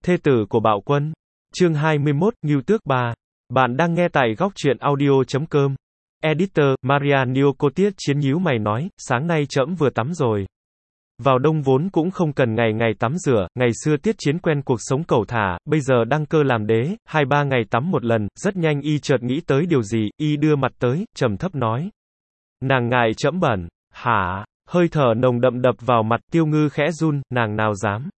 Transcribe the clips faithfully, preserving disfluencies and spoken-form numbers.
Thê tử của Bạo Quân. Chương hai mươi mốt, Ngưu Tước ba. Bạn đang nghe tại góc truyện audio chấm com. Editor, Maria Neocotiết Chiến nhíu mày nói, sáng nay trẫm vừa tắm rồi. Vào đông vốn cũng không cần ngày ngày tắm rửa, ngày xưa Tiết Chiến quen cuộc sống cẩu thả, bây giờ đăng cơ làm đế, hai ba ngày tắm một lần, rất nhanh y chợt nghĩ tới điều gì, y đưa mặt tới, trầm thấp nói. Nàng ngại trẫm bẩn, hả? Hơi thở nồng đậm đập vào mặt, Tiêu Ngư khẽ run, nàng nào dám.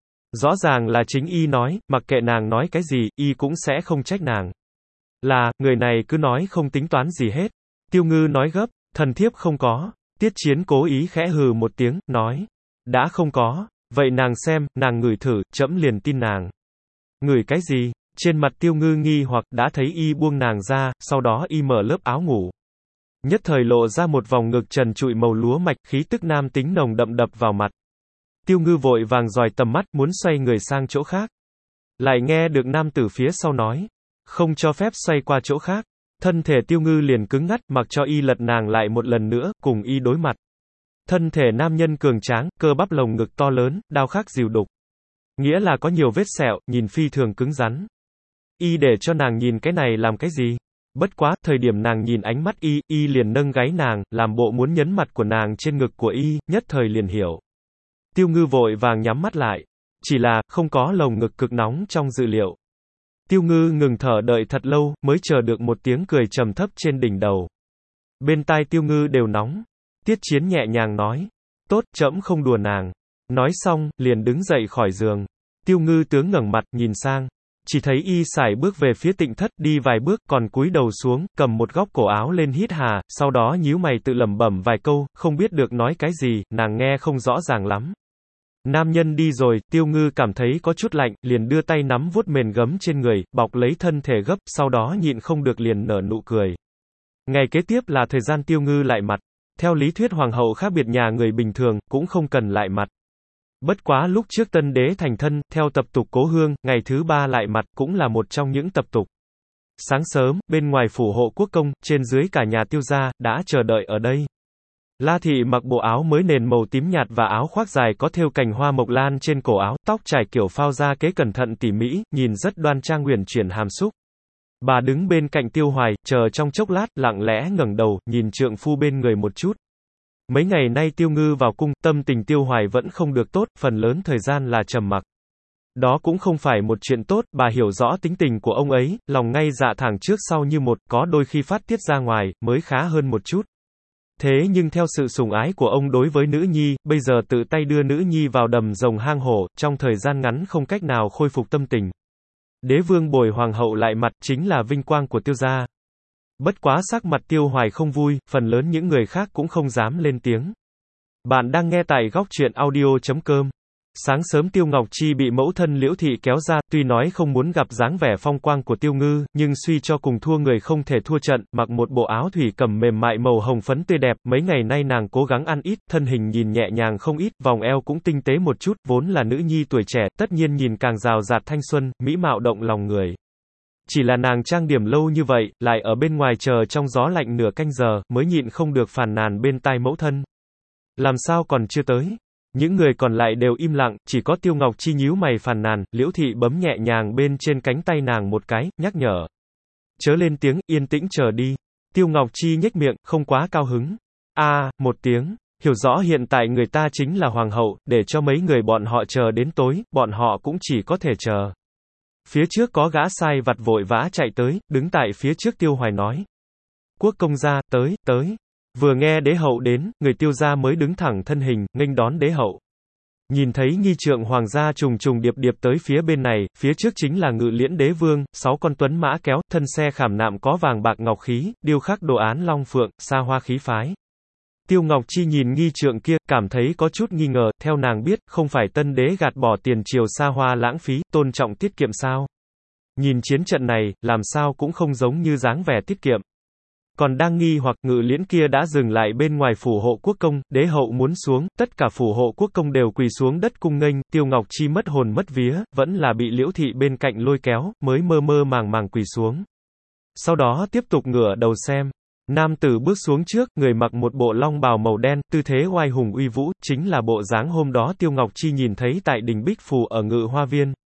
Rõ ràng là chính y nói, mặc kệ nàng nói cái gì, y cũng sẽ không trách nàng. Là, người này cứ nói không tính toán gì hết. Tiêu Ngư nói gấp, thần thiếp không có. Tiết Chiến cố ý khẽ hừ một tiếng, nói. Đã không có, vậy nàng xem, nàng ngửi thử, trẫm liền tin nàng. Ngửi cái gì? Trên mặt Tiêu Ngư nghi hoặc đã thấy y buông nàng ra, sau đó y mở lớp áo ngủ. Nhất thời lộ ra một vòng ngực trần trụi màu lúa mạch, khí tức nam tính nồng đậm đập vào mặt. Tiêu Ngư vội vàng dòi tầm mắt, muốn xoay người sang chỗ khác. Lại nghe được nam tử phía sau nói. Không cho phép xoay qua chỗ khác. Thân thể Tiêu Ngư liền cứng ngắt, mặc cho y lật nàng lại một lần nữa, cùng y đối mặt. Thân thể nam nhân cường tráng, cơ bắp lồng ngực to lớn, đao khắc dìu đục. Nghĩa là có nhiều vết sẹo, nhìn phi thường cứng rắn. Y để cho nàng nhìn cái này làm cái gì? Bất quá, thời điểm nàng nhìn ánh mắt y, y liền nâng gáy nàng, làm bộ muốn nhấn mặt của nàng trên ngực của y, nhất thời liền hiểu. Tiêu Ngư vội vàng nhắm mắt lại. Chỉ là, không có lồng ngực cực nóng trong dự liệu. Tiêu Ngư ngừng thở đợi thật lâu, mới chờ được một tiếng cười trầm thấp trên đỉnh đầu. Bên tai Tiêu Ngư đều nóng. Tiết Chiến nhẹ nhàng nói. Tốt, trẫm không đùa nàng. Nói xong, liền đứng dậy khỏi giường. Tiêu Ngư tướng ngẩng mặt, nhìn sang. Chỉ thấy y sải bước về phía Tịnh Thất, đi vài bước, còn cúi đầu xuống, cầm một góc cổ áo lên hít hà, sau đó nhíu mày tự lẩm bẩm vài câu, không biết được nói cái gì, nàng nghe không rõ ràng lắm. Nam nhân đi rồi, Tiêu Ngư cảm thấy có chút lạnh, liền đưa tay nắm vuốt mền gấm trên người, bọc lấy thân thể gấp, sau đó nhịn không được liền nở nụ cười. Ngày kế tiếp là thời gian Tiêu Ngư lại mặt. Theo lý thuyết hoàng hậu khác biệt nhà người bình thường, cũng không cần lại mặt. Bất quá lúc trước tân đế thành thân, theo tập tục cố hương, ngày thứ ba lại mặt, cũng là một trong những tập tục. Sáng sớm, bên ngoài phủ hộ quốc công, trên dưới cả nhà Tiêu gia, đã chờ đợi ở đây. La thị mặc bộ áo mới nền màu tím nhạt và áo khoác dài có thêu cành hoa mộc lan trên cổ áo, tóc trải kiểu phao ra kế cẩn thận tỉ mỉ, nhìn rất đoan trang uyển chuyển hàm xúc. Bà đứng bên cạnh Tiêu Hoài, chờ trong chốc lát, lặng lẽ ngẩng đầu, nhìn trượng phu bên người một chút. Mấy ngày nay Tiêu Ngư vào cung, tâm tình Tiêu Hoài vẫn không được tốt, phần lớn thời gian là trầm mặc. Đó cũng không phải một chuyện tốt, bà hiểu rõ tính tình của ông ấy, lòng ngay dạ thẳng trước sau như một, có đôi khi phát tiết ra ngoài, mới khá hơn một chút. Thế nhưng theo sự sủng ái của ông đối với nữ nhi, bây giờ tự tay đưa nữ nhi vào đầm rồng hang hổ, trong thời gian ngắn không cách nào khôi phục tâm tình. Đế vương bồi hoàng hậu lại mặt, chính là vinh quang của Tiêu gia. Bất quá sắc mặt Tiêu Hoài không vui, phần lớn những người khác cũng không dám lên tiếng. Bạn đang nghe tại góc truyện audio chấm com. Sáng sớm Tiêu Ngọc Chi bị mẫu thân Liễu Thị kéo ra, tuy nói không muốn gặp dáng vẻ phong quang của Tiêu Ngư, nhưng suy cho cùng thua người không thể thua trận, mặc một bộ áo thủy cẩm mềm mại màu hồng phấn tươi đẹp, mấy ngày nay nàng cố gắng ăn ít, thân hình nhìn nhẹ nhàng không ít, vòng eo cũng tinh tế một chút, vốn là nữ nhi tuổi trẻ, tất nhiên nhìn càng rào rạt thanh xuân, mỹ mạo động lòng người. Chỉ là nàng trang điểm lâu như vậy, lại ở bên ngoài chờ trong gió lạnh nửa canh giờ, mới nhịn không được phàn nàn bên tai mẫu thân. Làm sao còn chưa tới? Những người còn lại đều im lặng, chỉ có Tiêu Ngọc Chi nhíu mày phàn nàn, Liễu Thị bấm nhẹ nhàng bên trên cánh tay nàng một cái, nhắc nhở. Chớ lên tiếng, yên tĩnh chờ đi. Tiêu Ngọc Chi nhếch miệng, không quá cao hứng. A, à, một tiếng, hiểu rõ hiện tại người ta chính là hoàng hậu, để cho mấy người bọn họ chờ đến tối, bọn họ cũng chỉ có thể chờ. Phía trước có gã sai vặt vội vã chạy tới, đứng tại phía trước Tiêu Hoài nói. Quốc công gia, tới, tới. Vừa nghe đế hậu đến, người Tiêu gia mới đứng thẳng thân hình, nghênh đón đế hậu. Nhìn thấy nghi trượng hoàng gia trùng trùng điệp điệp tới phía bên này, phía trước chính là Ngự Liễn đế vương, sáu con tuấn mã kéo, thân xe khảm nạm có vàng bạc ngọc khí, điêu khắc đồ án long phượng, xa hoa khí phái. Tiêu Ngọc Chi nhìn nghi trượng kia, cảm thấy có chút nghi ngờ, theo nàng biết, không phải tân đế gạt bỏ tiền triều xa hoa lãng phí, tôn trọng tiết kiệm sao? Nhìn chiến trận này, làm sao cũng không giống như dáng vẻ tiết kiệm. Còn đang nghi hoặc, Ngự Liễn kia đã dừng lại bên ngoài phủ hộ quốc công, đế hậu muốn xuống, tất cả phủ hộ quốc công đều quỳ xuống đất cung nghênh, Tiêu Ngọc Chi mất hồn mất vía, vẫn là bị Liễu Thị bên cạnh lôi kéo, mới mơ mơ màng màng quỳ xuống. Sau đó tiếp tục ngửa đầu xem. Nam tử bước xuống trước, người mặc một bộ long bào màu đen, tư thế oai hùng uy vũ, chính là bộ dáng hôm đó Tiêu Ngọc Chi nhìn thấy tại đình Bích Phù ở Ngự Hoa Viên.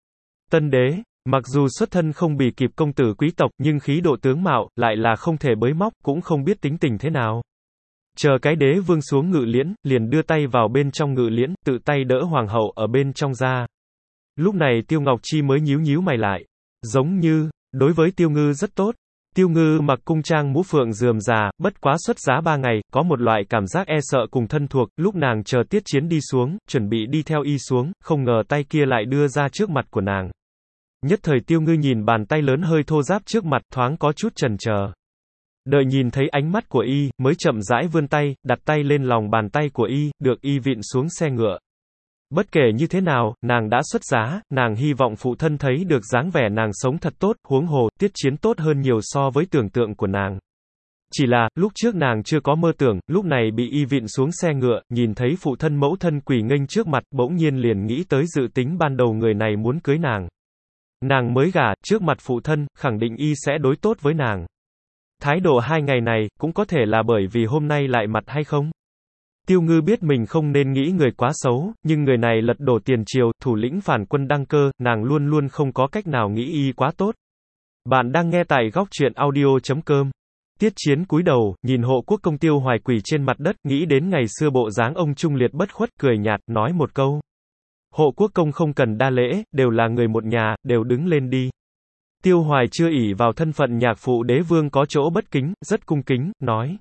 Tân đế, mặc dù xuất thân không bì kịp công tử quý tộc, nhưng khí độ tướng mạo, lại là không thể bới móc, cũng không biết tính tình thế nào. Chờ cái đế vương xuống ngự liễn, liền đưa tay vào bên trong ngự liễn, tự tay đỡ hoàng hậu ở bên trong ra. Lúc này Tiêu Ngọc Chi mới nhíu nhíu mày lại. Giống như, đối với Tiêu Ngư rất tốt. Tiêu Ngư mặc cung trang mũ phượng rườm rà, bất quá xuất giá ba ngày, có một loại cảm giác e sợ cùng thân thuộc, lúc nàng chờ tiết chiến đi xuống, chuẩn bị đi theo y xuống, không ngờ tay kia lại đưa ra trước mặt của nàng. Nhất thời Tiêu Ngư nhìn bàn tay lớn hơi thô ráp trước mặt, thoáng có chút chần chờ. Đợi nhìn thấy ánh mắt của y, mới chậm rãi vươn tay, đặt tay lên lòng bàn tay của y, được y vịn xuống xe ngựa. Bất kể như thế nào, nàng đã xuất giá, nàng hy vọng phụ thân thấy được dáng vẻ nàng sống thật tốt, huống hồ, tiết chiến tốt hơn nhiều so với tưởng tượng của nàng. Chỉ là, lúc trước nàng chưa có mơ tưởng, lúc này bị y vịn xuống xe ngựa, nhìn thấy phụ thân mẫu thân quỳ nghênh trước mặt, bỗng nhiên liền nghĩ tới dự tính ban đầu người này muốn cưới nàng. Nàng mới gả, trước mặt phụ thân, khẳng định y sẽ đối tốt với nàng. Thái độ hai ngày này, cũng có thể là bởi vì hôm nay lại mặt hay không? Tiêu Ngư biết mình không nên nghĩ người quá xấu, nhưng người này lật đổ tiền triều, thủ lĩnh phản quân đăng cơ, nàng luôn luôn không có cách nào nghĩ y quá tốt. Bạn đang nghe tại góc truyện audio chấm com. Tiết chiến cúi đầu, nhìn hộ quốc công Tiêu Hoài quỳ trên mặt đất, nghĩ đến ngày xưa bộ dáng ông trung liệt bất khuất, cười nhạt, nói một câu. Hộ quốc công không cần đa lễ, đều là người một nhà, đều đứng lên đi. Tiêu Hoài chưa ỷ vào thân phận nhạc phụ đế vương có chỗ bất kính, rất cung kính, nói.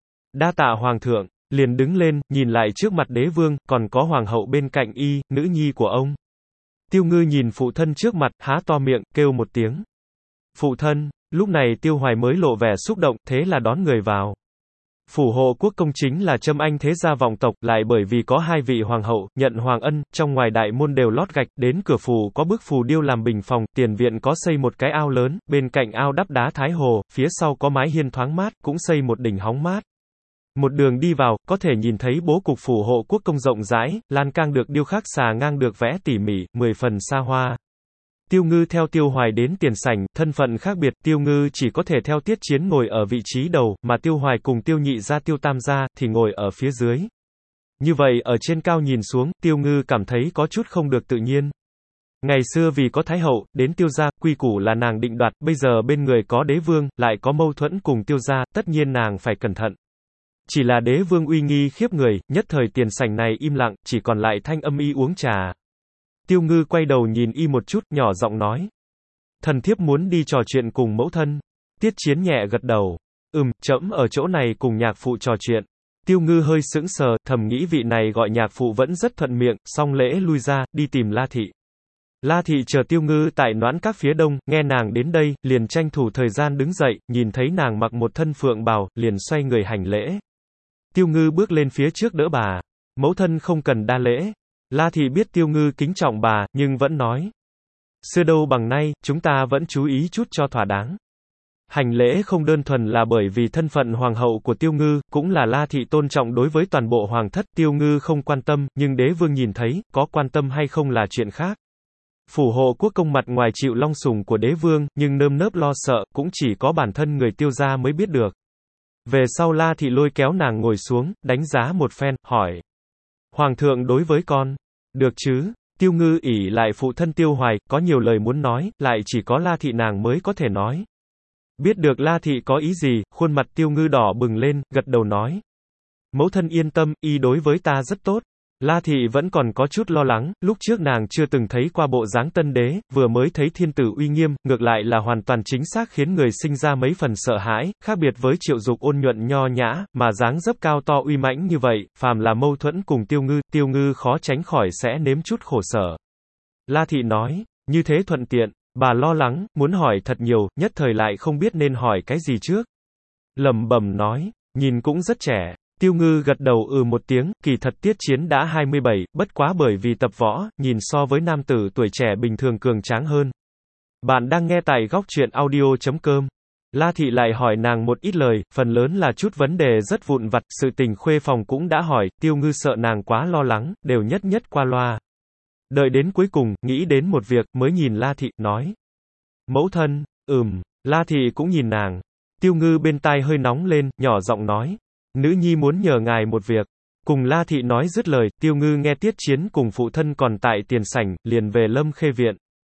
Đa tạ hoàng thượng, liền đứng lên, nhìn lại trước mặt đế vương, còn có hoàng hậu bên cạnh y, nữ nhi của ông. Tiêu Ngư nhìn phụ thân trước mặt, há to miệng, kêu một tiếng. Phụ thân, lúc này Tiêu Hoài mới lộ vẻ xúc động, thế là đón người vào. Phủ hộ quốc công chính là Trâm Anh thế gia vọng tộc, lại bởi vì có hai vị hoàng hậu, nhận hoàng ân, trong ngoài đại môn đều lót gạch, đến cửa phủ có bức phù điêu làm bình phòng, tiền viện có xây một cái ao lớn, bên cạnh ao đắp đá thái hồ, phía sau có mái hiên thoáng mát, cũng xây một đỉnh hóng mát. Một đường đi vào, có thể nhìn thấy bố cục phủ hộ quốc công rộng rãi, lan can được điêu khắc xà ngang được vẽ tỉ mỉ, mười phần xa hoa. Tiêu Ngư theo Tiêu Hoài đến tiền sảnh, thân phận khác biệt, Tiêu Ngư chỉ có thể theo tiết chiến ngồi ở vị trí đầu, mà Tiêu Hoài cùng Tiêu Nhị gia Tiêu Tam gia, thì ngồi ở phía dưới. Như vậy, ở trên cao nhìn xuống, Tiêu Ngư cảm thấy có chút không được tự nhiên. Ngày xưa vì có Thái hậu, đến Tiêu gia, quy củ là nàng định đoạt, bây giờ bên người có đế vương, lại có mâu thuẫn cùng Tiêu gia, tất nhiên nàng phải cẩn thận. Chỉ là đế vương uy nghi khiếp người, nhất thời tiền sảnh này im lặng, chỉ còn lại thanh âm y uống trà. Tiêu Ngư quay đầu nhìn y một chút, nhỏ giọng nói. Thần thiếp muốn đi trò chuyện cùng mẫu thân. Tiết chiến nhẹ gật đầu. Ừm, trẫm ở chỗ này cùng nhạc phụ trò chuyện. Tiêu Ngư hơi sững sờ, thầm nghĩ vị này gọi nhạc phụ vẫn rất thuận miệng, xong lễ lui ra, đi tìm La Thị. La Thị chờ Tiêu Ngư tại Noãn Các phía đông, nghe nàng đến đây, liền tranh thủ thời gian đứng dậy, nhìn thấy nàng mặc một thân phượng bào, liền xoay người hành lễ. Tiêu Ngư bước lên phía trước đỡ bà. Mẫu thân không cần đa lễ. La Thị biết Tiêu Ngư kính trọng bà, nhưng vẫn nói. Xưa đâu bằng nay, chúng ta vẫn chú ý chút cho thỏa đáng. Hành lễ không đơn thuần là bởi vì thân phận hoàng hậu của Tiêu Ngư, cũng là La Thị tôn trọng đối với toàn bộ hoàng thất. Tiêu Ngư không quan tâm, nhưng đế vương nhìn thấy, có quan tâm hay không là chuyện khác. Phủ hộ quốc công mặt ngoài chịu long sủng của đế vương, nhưng nơm nớp lo sợ, cũng chỉ có bản thân người Tiêu gia mới biết được. Về sau La Thị lôi kéo nàng ngồi xuống, đánh giá một phen, hỏi. Hoàng thượng đối với con, được chứ? Tiêu Ngư ỷ lại phụ thân Tiêu Hoài, có nhiều lời muốn nói, lại chỉ có La Thị nàng mới có thể nói. Biết được La Thị có ý gì, khuôn mặt Tiêu Ngư đỏ bừng lên, gật đầu nói. Mẫu thân yên tâm, y đối với ta rất tốt. La Thị vẫn còn có chút lo lắng, lúc trước nàng chưa từng thấy qua bộ dáng tân đế, vừa mới thấy thiên tử uy nghiêm, ngược lại là hoàn toàn chính xác khiến người sinh ra mấy phần sợ hãi, khác biệt với Triệu Dục ôn nhuận nho nhã, mà dáng dấp cao to uy mãnh như vậy, phàm là mâu thuẫn cùng Tiêu Ngư, Tiêu Ngư khó tránh khỏi sẽ nếm chút khổ sở. La Thị nói, như thế thuận tiện, bà lo lắng, muốn hỏi thật nhiều, nhất thời lại không biết nên hỏi cái gì trước. Lẩm bẩm nói, nhìn cũng rất trẻ. Tiêu Ngư gật đầu ừ một tiếng, kỳ thật tiết chiến đã hai mươi bảy, bất quá bởi vì tập võ, nhìn so với nam tử tuổi trẻ bình thường cường tráng hơn. Bạn đang nghe tại góc truyện audio chấm com. La Thị lại hỏi nàng một ít lời, phần lớn là chút vấn đề rất vụn vặt, sự tình khuê phòng cũng đã hỏi, Tiêu Ngư sợ nàng quá lo lắng, đều nhất nhất qua loa. Đợi đến cuối cùng, nghĩ đến một việc, mới nhìn La Thị, nói. Mẫu thân, ừm, La Thị cũng nhìn nàng. Tiêu Ngư bên tai hơi nóng lên, nhỏ giọng nói. Nữ nhi muốn nhờ ngài một việc. Cùng La Thị nói dứt lời, Tiêu Ngư nghe tiết chiến cùng phụ thân còn tại tiền sảnh, liền về Lâm Khê viện.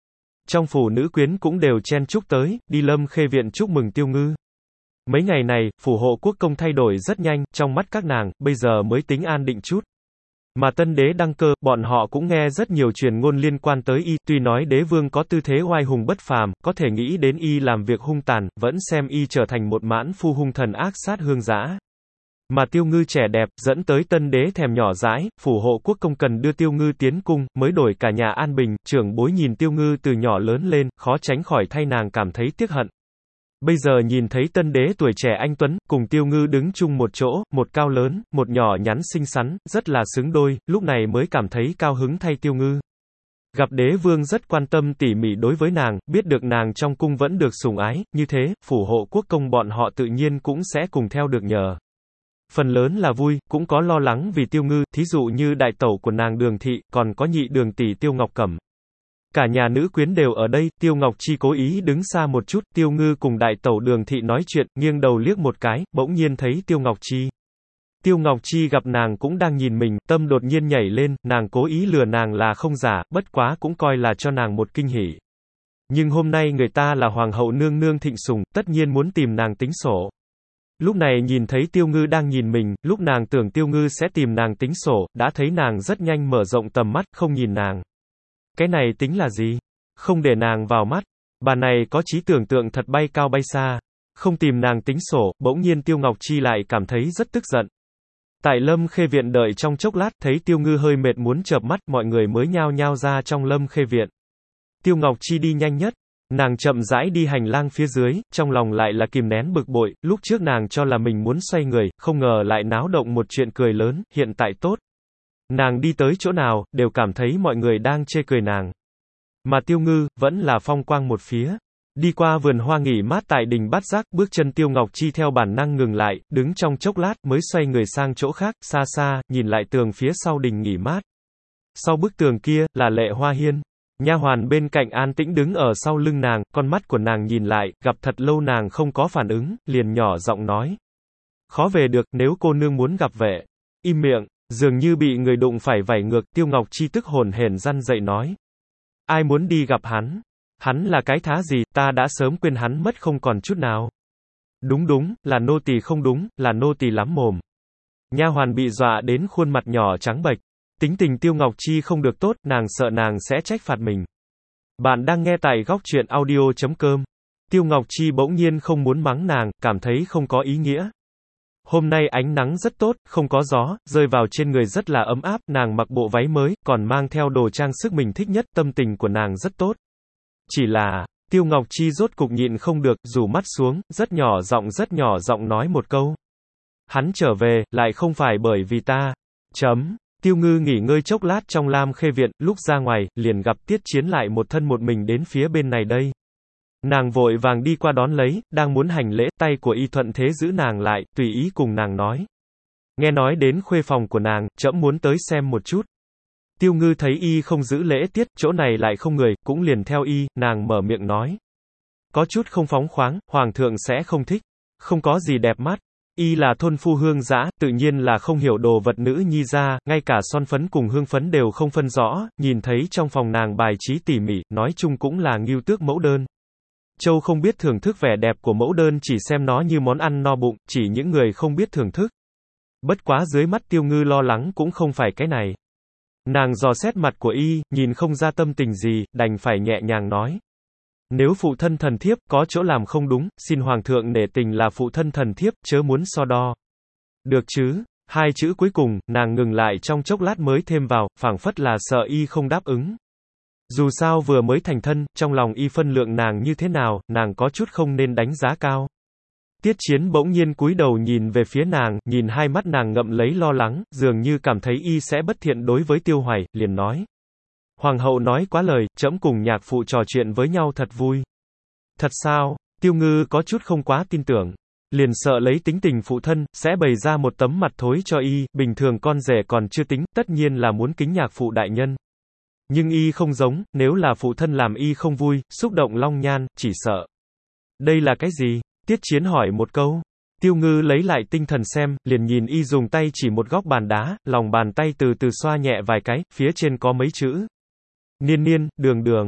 Trong phủ nữ quyến cũng đều chen chúc tới, đi Lâm Khê viện chúc mừng Tiêu Ngư. Mấy ngày này, phủ hộ quốc công thay đổi rất nhanh, trong mắt các nàng, bây giờ mới tính an định chút. Mà tân đế đăng cơ, bọn họ cũng nghe rất nhiều truyền ngôn liên quan tới y, tuy nói đế vương có tư thế oai hùng bất phàm, có thể nghĩ đến y làm việc hung tàn, vẫn xem y trở thành một mãn phu hung thần ác sát hương dã. Mà Tiêu Ngư trẻ đẹp, dẫn tới tân đế thèm nhỏ dãi, phủ hộ quốc công cần đưa Tiêu Ngư tiến cung, mới đổi cả nhà an bình, trưởng bối nhìn Tiêu Ngư từ nhỏ lớn lên, khó tránh khỏi thay nàng cảm thấy tiếc hận. Bây giờ nhìn thấy tân đế tuổi trẻ anh tuấn, cùng Tiêu Ngư đứng chung một chỗ, một cao lớn, một nhỏ nhắn xinh xắn, rất là xứng đôi, lúc này mới cảm thấy cao hứng thay Tiêu Ngư. Gặp đế vương rất quan tâm tỉ mỉ đối với nàng, biết được nàng trong cung vẫn được sủng ái, như thế, phủ hộ quốc công bọn họ tự nhiên cũng sẽ cùng theo được nhờ. Phần lớn là vui, cũng có lo lắng vì Tiêu Ngư, thí dụ như đại tẩu của nàng Đường Thị, còn có nhị đường tỷ Tiêu Ngọc Cẩm. Cả nhà nữ quyến đều ở đây, Tiêu Ngọc Chi cố ý đứng xa một chút, Tiêu Ngư cùng đại tẩu Đường Thị nói chuyện, nghiêng đầu liếc một cái, bỗng nhiên thấy Tiêu Ngọc Chi. Tiêu Ngọc Chi gặp nàng cũng đang nhìn mình, tâm đột nhiên nhảy lên, nàng cố ý lừa nàng là không giả, bất quá cũng coi là cho nàng một kinh hỉ. Nhưng hôm nay người ta là hoàng hậu nương nương thịnh sủng, tất nhiên muốn tìm nàng tính sổ. Lúc này nhìn thấy Tiêu Ngư đang nhìn mình, lúc nàng tưởng Tiêu Ngư sẽ tìm nàng tính sổ, đã thấy nàng rất nhanh mở rộng tầm mắt, không nhìn nàng. Cái này tính là gì? Không để nàng vào mắt. Bà này có trí tưởng tượng thật bay cao bay xa. Không tìm nàng tính sổ, bỗng nhiên Tiêu Ngọc Chi lại cảm thấy rất tức giận. Tại Lâm Khê viện đợi trong chốc lát, thấy Tiêu Ngư hơi mệt muốn chợp mắt, mọi người mới nhao nhao ra trong Lâm Khê viện. Tiêu Ngọc Chi đi nhanh nhất. Nàng chậm rãi đi hành lang phía dưới, trong lòng lại là kìm nén bực bội, lúc trước nàng cho là mình muốn xoay người, không ngờ lại náo động một chuyện cười lớn, hiện tại tốt. Nàng đi tới chỗ nào, đều cảm thấy mọi người đang chê cười nàng. Mà Tiêu Ngư, vẫn là phong quang một phía. Đi qua vườn hoa nghỉ mát tại đình Bát Giác, bước chân Tiêu Ngọc Chi theo bản năng ngừng lại, đứng trong chốc lát, mới xoay người sang chỗ khác, xa xa, nhìn lại tường phía sau đình nghỉ mát. Sau bức tường kia, là Lệ Hoa Hiên. Nha hoàn bên cạnh an tĩnh đứng ở sau lưng nàng, con mắt của nàng nhìn lại, gặp thật lâu nàng không có phản ứng, liền nhỏ giọng nói. Khó về được, nếu cô nương muốn gặp vệ. Im miệng, dường như bị người đụng phải vảy ngược, Tiêu Ngọc Chi tức hồn hển răn dậy nói. Ai muốn đi gặp hắn? Hắn là cái thá gì, ta đã sớm quên hắn mất không còn chút nào. Đúng đúng, là nô tỳ không đúng, là nô tỳ lắm mồm. Nha hoàn bị dọa đến khuôn mặt nhỏ trắng bệch. Tính tình Tiêu Ngọc Chi không được tốt, nàng sợ nàng sẽ trách phạt mình. Bạn đang nghe tại góc truyện audio chấm com. Tiêu Ngọc Chi bỗng nhiên không muốn mắng nàng, cảm thấy không có ý nghĩa. Hôm nay ánh nắng rất tốt, không có gió, rơi vào trên người rất là ấm áp, nàng mặc bộ váy mới, còn mang theo đồ trang sức mình thích nhất, tâm tình của nàng rất tốt. Chỉ là, Tiêu Ngọc Chi rốt cục nhịn không được, rủ mắt xuống, rất nhỏ giọng rất nhỏ giọng nói một câu. Hắn trở về, lại không phải bởi vì ta. Chấm. Tiêu Ngư nghỉ ngơi chốc lát trong Lam Khê viện, lúc ra ngoài, liền gặp Tiết Chiến lại một thân một mình đến phía bên này đây. Nàng vội vàng đi qua đón lấy, đang muốn hành lễ, tay của y thuận thế giữ nàng lại, tùy ý cùng nàng nói. Nghe nói đến khuê phòng của nàng, trẫm muốn tới xem một chút. Tiêu Ngư thấy y không giữ lễ tiết, chỗ này lại không người, cũng liền theo y, nàng mở miệng nói. Có chút không phóng khoáng, hoàng thượng sẽ không thích. Không có gì đẹp mắt. Y là thôn phu hương dã, tự nhiên là không hiểu đồ vật nữ nhi ra, ngay cả son phấn cùng hương phấn đều không phân rõ, nhìn thấy trong phòng nàng bài trí tỉ mỉ, nói chung cũng là ngưu tước mẫu đơn. Châu không biết thưởng thức vẻ đẹp của mẫu đơn, chỉ xem nó như món ăn no bụng, chỉ những người không biết thưởng thức. Bất quá dưới mắt Tiêu Ngư lo lắng cũng không phải cái này. Nàng dò xét mặt của y, nhìn không ra tâm tình gì, đành phải nhẹ nhàng nói. Nếu phụ thân thần thiếp có chỗ làm không đúng, xin hoàng thượng nể tình là phụ thân thần thiếp, chớ muốn so đo. Được chứ? Hai chữ cuối cùng, nàng ngừng lại trong chốc lát mới thêm vào, phảng phất là sợ y không đáp ứng. Dù sao vừa mới thành thân, trong lòng y phân lượng nàng như thế nào, nàng có chút không nên đánh giá cao. Tiết Chiến bỗng nhiên cúi đầu nhìn về phía nàng, nhìn hai mắt nàng ngậm lấy lo lắng, dường như cảm thấy y sẽ bất thiện đối với Tiêu Hoài, liền nói. Hoàng hậu nói quá lời, trẫm cùng nhạc phụ trò chuyện với nhau thật vui. Thật sao? Tiêu Ngư có chút không quá tin tưởng. Liền sợ lấy tính tình phụ thân, sẽ bày ra một tấm mặt thối cho y, bình thường con rể còn chưa tính, tất nhiên là muốn kính nhạc phụ đại nhân. Nhưng y không giống, nếu là phụ thân làm y không vui, xúc động long nhan, chỉ sợ. Đây là cái gì? Tiết Chiến hỏi một câu. Tiêu Ngư lấy lại tinh thần xem, liền nhìn y dùng tay chỉ một góc bàn đá, lòng bàn tay từ từ xoa nhẹ vài cái, phía trên có mấy chữ. Niên niên, đường đường.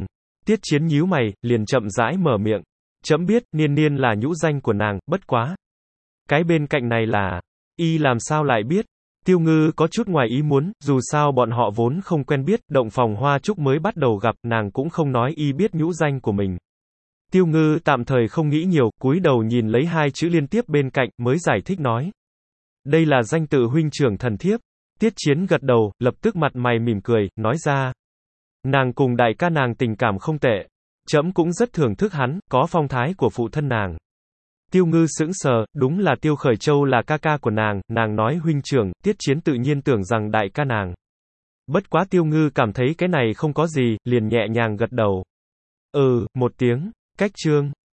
Tiết Chiến nhíu mày, liền chậm rãi mở miệng. Trẫm biết, Niên Niên là nhũ danh của nàng, bất quá. Cái bên cạnh này là, y làm sao lại biết? Tiêu Ngư có chút ngoài ý muốn, dù sao bọn họ vốn không quen biết, động phòng hoa trúc mới bắt đầu gặp, nàng cũng không nói y biết nhũ danh của mình. Tiêu Ngư tạm thời không nghĩ nhiều, cúi đầu nhìn lấy hai chữ liên tiếp bên cạnh, mới giải thích nói. Đây là danh tự huynh trưởng thần thiếp. Tiết Chiến gật đầu, lập tức mặt mày mỉm cười, nói ra. Nàng cùng đại ca nàng tình cảm không tệ. Trẫm cũng rất thưởng thức hắn, có phong thái của phụ thân nàng. Tiêu Ngư sững sờ, đúng là Tiêu Khởi Châu là ca ca của nàng, nàng nói huynh trưởng, Tiết Chiến tự nhiên tưởng rằng đại ca nàng. Bất quá Tiêu Ngư cảm thấy cái này không có gì, liền nhẹ nhàng gật đầu. Ừ, một tiếng, cách chương.